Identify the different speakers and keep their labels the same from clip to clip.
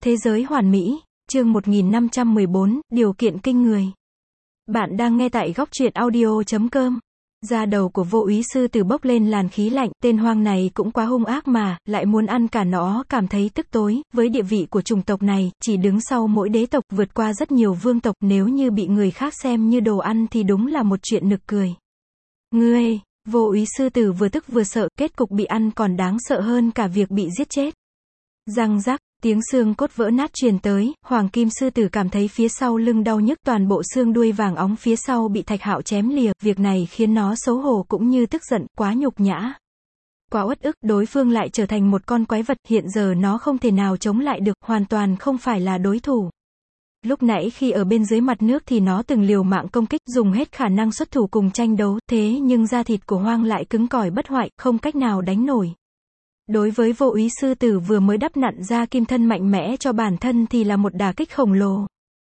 Speaker 1: Thế giới hoàn mỹ, chương 1514, điều kiện kinh người. Bạn đang nghe tại góc truyện audio.com. Da đầu của vô úy sư tử bốc lên làn khí lạnh, tên hoang này cũng quá hung ác mà, lại muốn ăn cả nó, cảm thấy tức tối, với địa vị của chủng tộc này, chỉ đứng sau mỗi đế tộc, vượt qua rất nhiều vương tộc, nếu như bị người khác xem như đồ ăn thì đúng là một chuyện nực cười. Ngươi, vô úy sư tử vừa tức vừa sợ, kết cục bị ăn còn đáng sợ hơn cả việc bị giết chết. Răng rắc, tiếng xương cốt vỡ nát truyền tới, hoàng kim sư tử cảm thấy phía sau lưng đau nhức, toàn bộ xương đuôi vàng óng phía sau bị Thạch Hạo chém lìa, việc này khiến nó xấu hổ cũng như tức giận, quá nhục nhã. Quá uất ức, đối phương lại trở thành một con quái vật, hiện giờ nó không thể nào chống lại được, hoàn toàn không phải là đối thủ. Lúc nãy khi ở bên dưới mặt nước thì nó từng liều mạng công kích, dùng hết khả năng xuất thủ cùng tranh đấu, thế nhưng da thịt của hoang lại cứng cỏi bất hoại, không cách nào đánh nổi. Đối với vô úy sư tử vừa mới đắp nặn ra kim thân mạnh mẽ cho bản thân thì là một đả kích khổng lồ.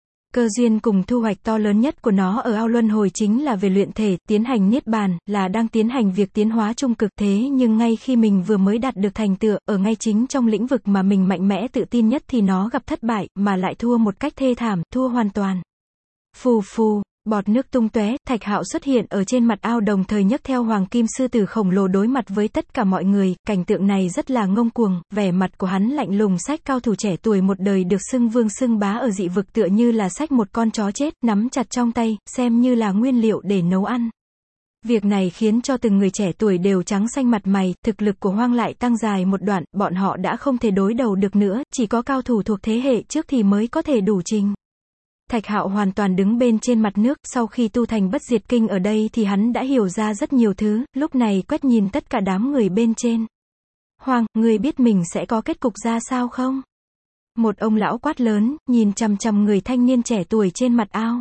Speaker 1: Cơ duyên cùng thu hoạch to lớn nhất của nó ở ao luân hồi chính là về luyện thể, tiến hành niết bàn, là đang tiến hành việc tiến hóa trung cực, thế nhưng ngay khi mình vừa mới đạt được thành tựu, ở ngay chính trong lĩnh vực mà mình mạnh mẽ tự tin nhất thì nó gặp thất bại, mà lại thua một cách thê thảm, thua hoàn toàn. Phù phù. Bọt nước tung tóe, Thạch Hạo xuất hiện ở trên mặt ao đồng thời nhấc theo hoàng kim sư tử khổng lồ đối mặt với tất cả mọi người, cảnh tượng này rất là ngông cuồng, vẻ mặt của hắn lạnh lùng, sách cao thủ trẻ tuổi một đời được xưng vương xưng bá ở dị vực tựa như là sách một con chó chết, nắm chặt trong tay, xem như là nguyên liệu để nấu ăn. Việc này khiến cho từng người trẻ tuổi đều trắng xanh mặt mày, thực lực của hoang lại tăng dài một đoạn, bọn họ đã không thể đối đầu được nữa, chỉ có cao thủ thuộc thế hệ trước thì mới có thể đủ trình. Thạch Hạo hoàn toàn đứng bên trên mặt nước, sau khi tu thành bất diệt kinh ở đây thì hắn đã hiểu ra rất nhiều thứ, lúc này quét nhìn tất cả đám người bên trên. Hoàng, người biết mình sẽ có kết cục ra sao không? Một ông lão quát lớn, nhìn chằm chằm người thanh niên trẻ tuổi trên mặt ao.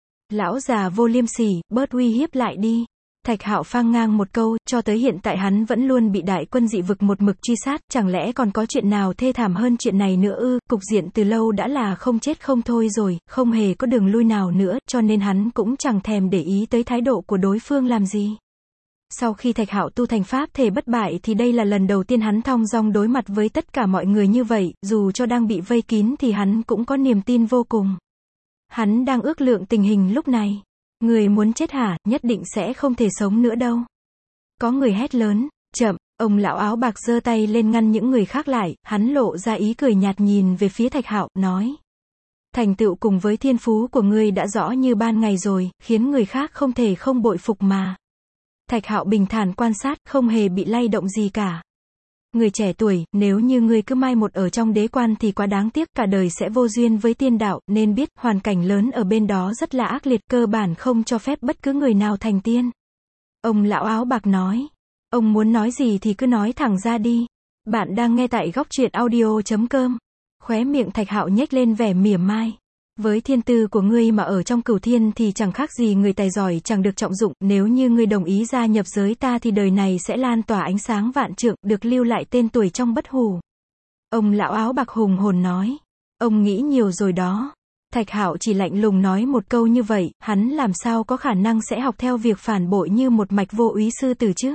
Speaker 1: Lão già vô liêm sỉ, bớt uy hiếp lại đi. Thạch Hạo phang ngang một câu, cho tới hiện tại hắn vẫn luôn bị đại quân dị vực một mực truy sát, chẳng lẽ còn có chuyện nào thê thảm hơn chuyện này nữa ư? Cục diện từ lâu đã là không chết không thôi rồi, không hề có đường lui nào nữa, cho nên hắn cũng chẳng thèm để ý tới thái độ của đối phương làm gì. Sau khi Thạch Hạo tu thành pháp thể bất bại thì đây là lần đầu tiên hắn thong dong đối mặt với tất cả mọi người như vậy, dù cho đang bị vây kín thì hắn cũng có niềm tin vô cùng. Hắn đang ước lượng tình hình lúc này. Người muốn chết hả, nhất định sẽ không thể sống nữa đâu. Có người hét lớn, chậm, ông lão áo bạc giơ tay lên ngăn những người khác lại, hắn lộ ra ý cười nhạt nhìn về phía Thạch Hạo, nói. Thành tựu cùng với thiên phú của ngươi đã rõ như ban ngày rồi, khiến người khác không thể không bội phục mà. Thạch Hạo bình thản quan sát, không hề bị lay động gì cả. Người trẻ tuổi, nếu như ngươi cứ mai một ở trong đế quan thì quá đáng tiếc, cả đời sẽ vô duyên với tiên đạo, nên biết, hoàn cảnh lớn ở bên đó rất là ác liệt, cơ bản không cho phép bất cứ người nào thành tiên. Ông lão áo bạc nói. Ông muốn nói gì thì cứ nói thẳng ra đi. Bạn đang nghe tại góc truyện audio.com. Khóe miệng Thạch Hạo nhếch lên vẻ mỉa mai. Với thiên tư của ngươi mà ở trong cửu thiên thì chẳng khác gì người tài giỏi chẳng được trọng dụng, nếu như ngươi đồng ý gia nhập giới ta thì đời này sẽ lan tỏa ánh sáng vạn trượng, được lưu lại tên tuổi trong bất hủ. Ông lão áo bạc hùng hồn nói. Ông nghĩ nhiều rồi đó. Thạch Hạo chỉ lạnh lùng nói một câu như vậy, hắn làm sao có khả năng sẽ học theo việc phản bội như một mạch vô úy sư tử chứ?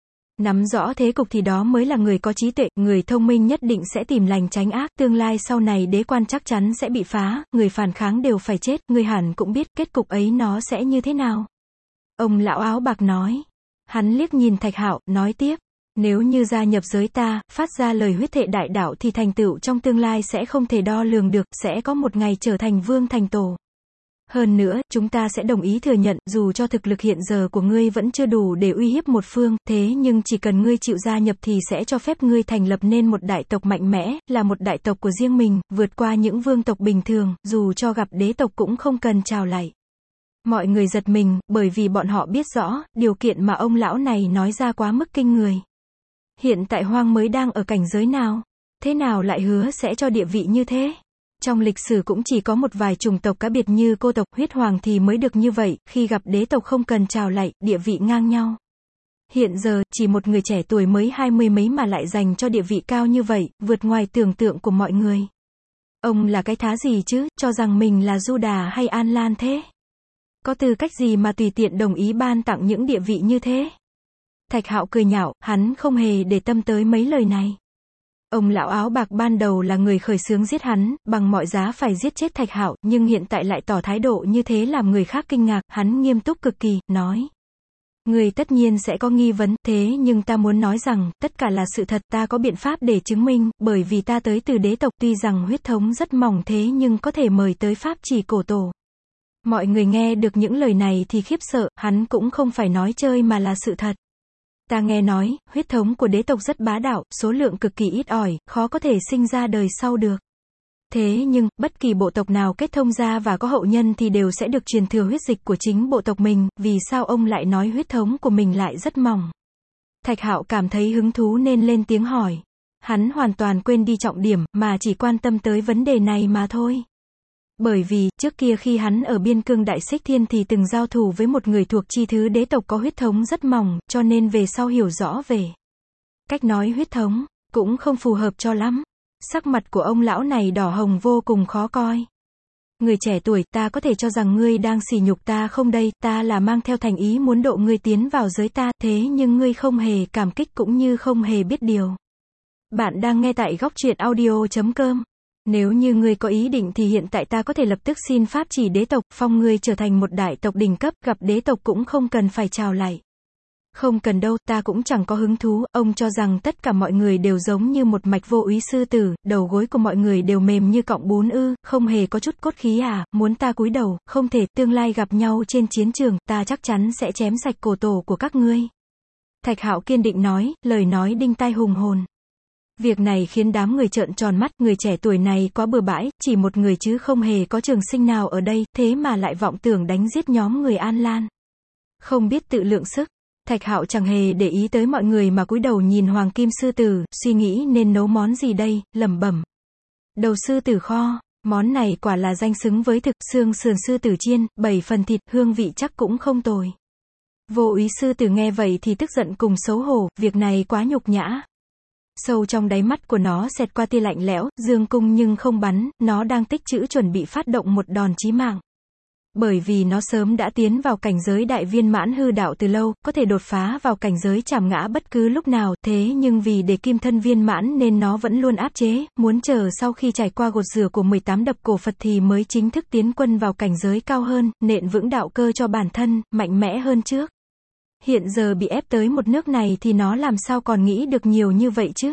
Speaker 1: Nắm rõ thế cục thì đó mới là người có trí tuệ, người thông minh nhất định sẽ tìm lành tránh ác, tương lai sau này đế quan chắc chắn sẽ bị phá, người phản kháng đều phải chết, người hẳn cũng biết kết cục ấy nó sẽ như thế nào. Ông lão áo bạc nói. Hắn liếc nhìn Thạch Hạo, nói tiếp, nếu như gia nhập giới ta, phát ra lời huyết thệ đại đạo thì thành tựu trong tương lai sẽ không thể đo lường được, sẽ có một ngày trở thành vương thành tổ. Hơn nữa, chúng ta sẽ đồng ý thừa nhận, dù cho thực lực hiện giờ của ngươi vẫn chưa đủ để uy hiếp một phương, thế nhưng chỉ cần ngươi chịu gia nhập thì sẽ cho phép ngươi thành lập nên một đại tộc mạnh mẽ, là một đại tộc của riêng mình, vượt qua những vương tộc bình thường, dù cho gặp đế tộc cũng không cần chào lại. Mọi người giật mình, bởi vì bọn họ biết rõ, điều kiện mà ông lão này nói ra quá mức kinh người. Hiện tại hoang mới đang ở cảnh giới nào? Thế nào lại hứa sẽ cho địa vị như thế? Trong lịch sử cũng chỉ có một vài chủng tộc cá biệt như cô tộc huyết hoàng thì mới được như vậy, khi gặp đế tộc không cần chào lại, địa vị ngang nhau. Hiện giờ, chỉ một người trẻ tuổi mới 20 mấy mà lại dành cho địa vị cao như vậy, vượt ngoài tưởng tượng của mọi người. Ông là cái thá gì chứ, cho rằng mình là Du Đà hay An Lan thế? Có tư cách gì mà tùy tiện đồng ý ban tặng những địa vị như thế? Thạch Hạo cười nhạo, hắn không hề để tâm tới mấy lời này. Ông lão áo bạc ban đầu là người khởi xướng giết hắn, bằng mọi giá phải giết chết Thạch Hạo, nhưng hiện tại lại tỏ thái độ như thế làm người khác kinh ngạc, hắn nghiêm túc cực kỳ, nói. Người tất nhiên sẽ có nghi vấn, thế nhưng ta muốn nói rằng, tất cả là sự thật, ta có biện pháp để chứng minh, bởi vì ta tới từ đế tộc, tuy rằng huyết thống rất mỏng thế nhưng có thể mời tới pháp chỉ cổ tổ. Mọi người nghe được những lời này thì khiếp sợ, hắn cũng không phải nói chơi mà là sự thật. Ta nghe nói, huyết thống của đế tộc rất bá đạo, số lượng cực kỳ ít ỏi, khó có thể sinh ra đời sau được. Thế nhưng, bất kỳ bộ tộc nào kết thông ra và có hậu nhân thì đều sẽ được truyền thừa huyết dịch của chính bộ tộc mình, vì sao ông lại nói huyết thống của mình lại rất mỏng? Thạch Hạo cảm thấy hứng thú nên lên tiếng hỏi. Hắn hoàn toàn quên đi trọng điểm, mà chỉ quan tâm tới vấn đề này mà thôi. Bởi vì, trước kia khi hắn ở biên cương Đại Xích Thiên thì từng giao thủ với một người thuộc chi thứ đế tộc có huyết thống rất mỏng, cho nên về sau hiểu rõ về cách nói huyết thống, cũng không phù hợp cho lắm. Sắc mặt của ông lão này đỏ hồng vô cùng khó coi. Người trẻ tuổi, ta có thể cho rằng ngươi đang sỉ nhục ta không đây, ta là mang theo thành ý muốn độ ngươi tiến vào giới ta, thế nhưng ngươi không hề cảm kích cũng như không hề biết điều. Bạn đang nghe tại Góc Truyện Audio.com. Nếu như ngươi có ý định thì hiện tại ta có thể lập tức xin pháp chỉ đế tộc, phong ngươi trở thành một đại tộc đỉnh cấp, gặp đế tộc cũng không cần phải chào lại. Không cần đâu, ta cũng chẳng có hứng thú, ông cho rằng tất cả mọi người đều giống như một mạch vô úy sư tử, đầu gối của mọi người đều mềm như cọng bún ư, không hề có chút cốt khí à, muốn ta cúi đầu, không thể, tương lai gặp nhau trên chiến trường, ta chắc chắn sẽ chém sạch cổ tổ của các ngươi. Thạch Hạo kiên định nói, lời nói đinh tai hùng hồn. Việc này khiến đám người trợn tròn mắt, người trẻ tuổi này quá bừa bãi, chỉ một người chứ không hề có trường sinh nào ở đây, thế mà lại vọng tưởng đánh giết nhóm người An Lan. Không biết tự lượng sức. Thạch Hạo chẳng hề để ý tới mọi người mà cúi đầu nhìn Hoàng Kim Sư Tử, suy nghĩ nên nấu món gì đây, lẩm bẩm. Đầu sư tử kho, món này quả là danh xứng với thực, xương sườn sư tử chiên, 7 phần thịt, hương vị chắc cũng không tồi. Vô úy sư tử nghe vậy thì tức giận cùng xấu hổ, việc này quá nhục nhã. Sâu trong đáy mắt của nó xẹt qua tia lạnh lẽo, dương cung nhưng không bắn, nó đang tích trữ chuẩn bị phát động một đòn chí mạng. Bởi vì nó sớm đã tiến vào cảnh giới đại viên mãn hư đạo từ lâu, có thể đột phá vào cảnh giới trảm ngã bất cứ lúc nào, thế nhưng vì để kim thân viên mãn nên nó vẫn luôn áp chế, muốn chờ sau khi trải qua gột rửa của 18 đập cổ Phật thì mới chính thức tiến quân vào cảnh giới cao hơn, nện vững đạo cơ cho bản thân, mạnh mẽ hơn trước. Hiện giờ bị ép tới một nước này thì nó làm sao còn nghĩ được nhiều như vậy chứ?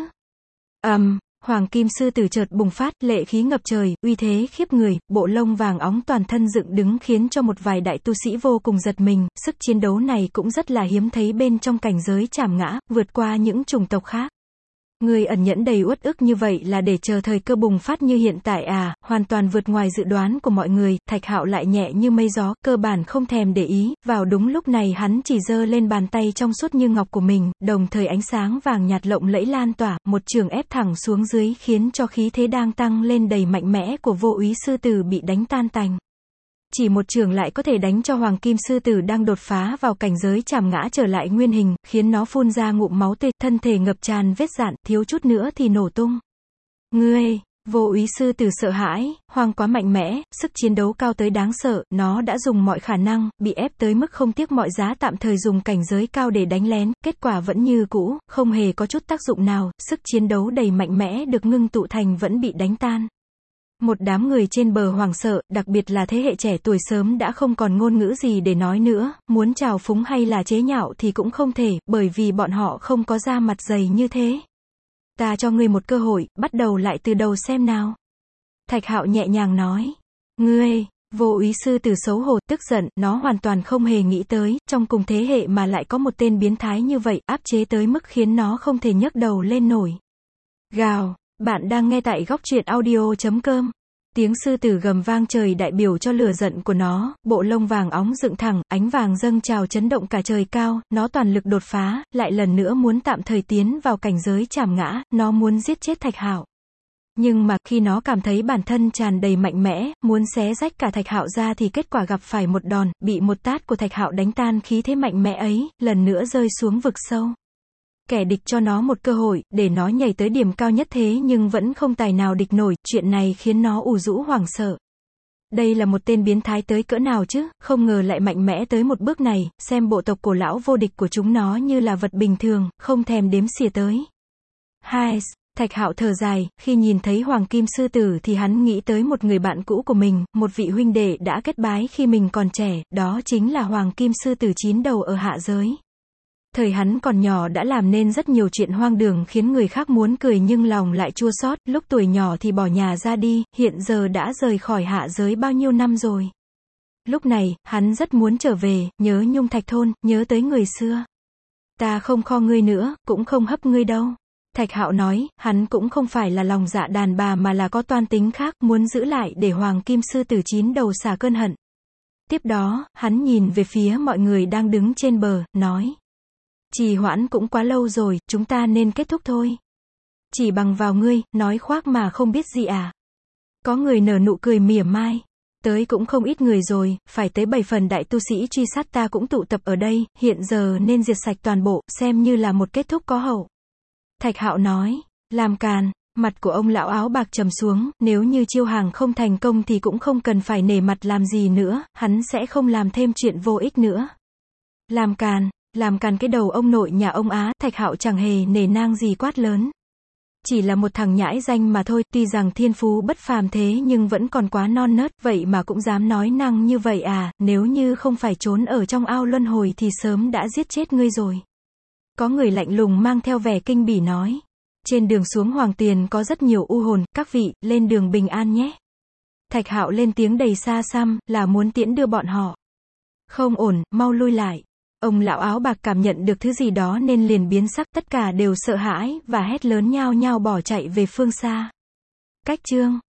Speaker 1: Hoàng Kim Sư Tử chợt bùng phát, lệ khí ngập trời, uy thế khiếp người, bộ lông vàng óng toàn thân dựng đứng khiến cho một vài đại tu sĩ vô cùng giật mình, sức chiến đấu này cũng rất là hiếm thấy bên trong cảnh giới trảm ngã, vượt qua những chủng tộc khác. Người ẩn nhẫn đầy uất ức như vậy là để chờ thời cơ bùng phát như hiện tại à, hoàn toàn vượt ngoài dự đoán của mọi người, Thạch Hạo lại nhẹ như mây gió, cơ bản không thèm để ý, vào đúng lúc này hắn chỉ giơ lên bàn tay trong suốt như ngọc của mình, đồng thời ánh sáng vàng nhạt lộng lẫy lan tỏa, một chưởng ép thẳng xuống dưới khiến cho khí thế đang tăng lên đầy mạnh mẽ của vô úy sư tử bị đánh tan tành. Chỉ một chưởng lại có thể đánh cho Hoàng Kim Sư Tử đang đột phá vào cảnh giới trảm ngã trở lại nguyên hình, khiến nó phun ra ngụm máu tươi, thân thể ngập tràn vết rạn, thiếu chút nữa thì nổ tung. Ngươi, vô úy sư tử sợ hãi, Hoàng quá mạnh mẽ, sức chiến đấu cao tới đáng sợ, nó đã dùng mọi khả năng, bị ép tới mức không tiếc mọi giá tạm thời dùng cảnh giới cao để đánh lén, kết quả vẫn như cũ, không hề có chút tác dụng nào, sức chiến đấu đầy mạnh mẽ được ngưng tụ thành vẫn bị đánh tan. Một đám người trên bờ hoảng sợ, đặc biệt là thế hệ trẻ tuổi sớm đã không còn ngôn ngữ gì để nói nữa, muốn trào phúng hay là chế nhạo thì cũng không thể, bởi vì bọn họ không có da mặt dày như thế. Ta cho ngươi một cơ hội, bắt đầu lại từ đầu xem nào. Thạch Hạo nhẹ nhàng nói. Ngươi, vô úy sư tử xấu hổ, tức giận, nó hoàn toàn không hề nghĩ tới, trong cùng thế hệ mà lại có một tên biến thái như vậy, áp chế tới mức khiến nó không thể nhấc đầu lên nổi. Gào. Bạn đang nghe tại Góc Truyện Audio.com. Tiếng sư tử gầm vang trời đại biểu cho lửa giận của nó, bộ lông vàng óng dựng thẳng, ánh vàng dâng trào chấn động cả trời cao, nó toàn lực đột phá, lại lần nữa muốn tạm thời tiến vào cảnh giới trảm ngã, nó muốn giết chết Thạch Hạo. Nhưng mà, khi nó cảm thấy bản thân tràn đầy mạnh mẽ, muốn xé rách cả Thạch Hạo ra thì kết quả gặp phải một đòn, bị một tát của Thạch Hạo đánh tan khí thế mạnh mẽ ấy, lần nữa rơi xuống vực sâu. Kẻ địch cho nó một cơ hội, để nó nhảy tới điểm cao nhất thế nhưng vẫn không tài nào địch nổi, chuyện này khiến nó ù rũ hoảng sợ. Đây là một tên biến thái tới cỡ nào chứ, không ngờ lại mạnh mẽ tới một bước này, xem bộ tộc cổ lão vô địch của chúng nó như là vật bình thường, không thèm đếm xỉa tới. Hai, Thạch Hạo thở dài, khi nhìn thấy Hoàng Kim Sư Tử thì hắn nghĩ tới một người bạn cũ của mình, một vị huynh đệ đã kết bái khi mình còn trẻ, đó chính là Hoàng Kim Sư Tử 9 đầu ở hạ giới. Thời hắn còn nhỏ đã làm nên rất nhiều chuyện hoang đường khiến người khác muốn cười nhưng lòng lại chua xót, lúc tuổi nhỏ thì bỏ nhà ra đi, hiện giờ đã rời khỏi hạ giới bao nhiêu năm rồi. Lúc này, hắn rất muốn trở về, nhớ Nhung Thạch thôn, nhớ tới người xưa. Ta không kho ngươi nữa, cũng không hấp ngươi đâu. Thạch Hạo nói, hắn cũng không phải là lòng dạ đàn bà mà là có toan tính khác, muốn giữ lại để Hoàng Kim Sư Tử 9 đầu xả cơn hận. Tiếp đó, hắn nhìn về phía mọi người đang đứng trên bờ, nói. Trì hoãn cũng quá lâu rồi, chúng ta nên kết thúc thôi. Chỉ bằng vào ngươi, nói khoác mà không biết gì à. Có người nở nụ cười mỉa mai. Tới cũng không ít người rồi, phải tới 7 phần đại tu sĩ truy sát ta cũng tụ tập ở đây, hiện giờ nên diệt sạch toàn bộ, xem như là một kết thúc có hậu. Thạch Hạo nói, làm càn, mặt của ông lão áo bạc trầm xuống, nếu như chiêu hàng không thành công thì cũng không cần phải nể mặt làm gì nữa, hắn sẽ không làm thêm chuyện vô ích nữa. Làm càn cái đầu ông nội nhà ông Á, Thạch Hạo chẳng hề nể nang gì quát lớn. Chỉ là một thằng nhãi danh mà thôi, tuy rằng thiên phú bất phàm thế nhưng vẫn còn quá non nớt, vậy mà cũng dám nói năng như vậy à, nếu như không phải trốn ở trong ao luân hồi thì sớm đã giết chết ngươi rồi. Có người lạnh lùng mang theo vẻ kinh bỉ nói. Trên đường xuống Hoàng Tiền có rất nhiều u hồn, các vị, lên đường bình an nhé. Thạch Hạo lên tiếng đầy xa xăm, là muốn tiễn đưa bọn họ. Không ổn, mau lui lại. Ông lão áo bạc cảm nhận được thứ gì đó nên liền biến sắc, tất cả đều sợ hãi, và hét lớn nhao nhao bỏ chạy về phương xa. Cách chương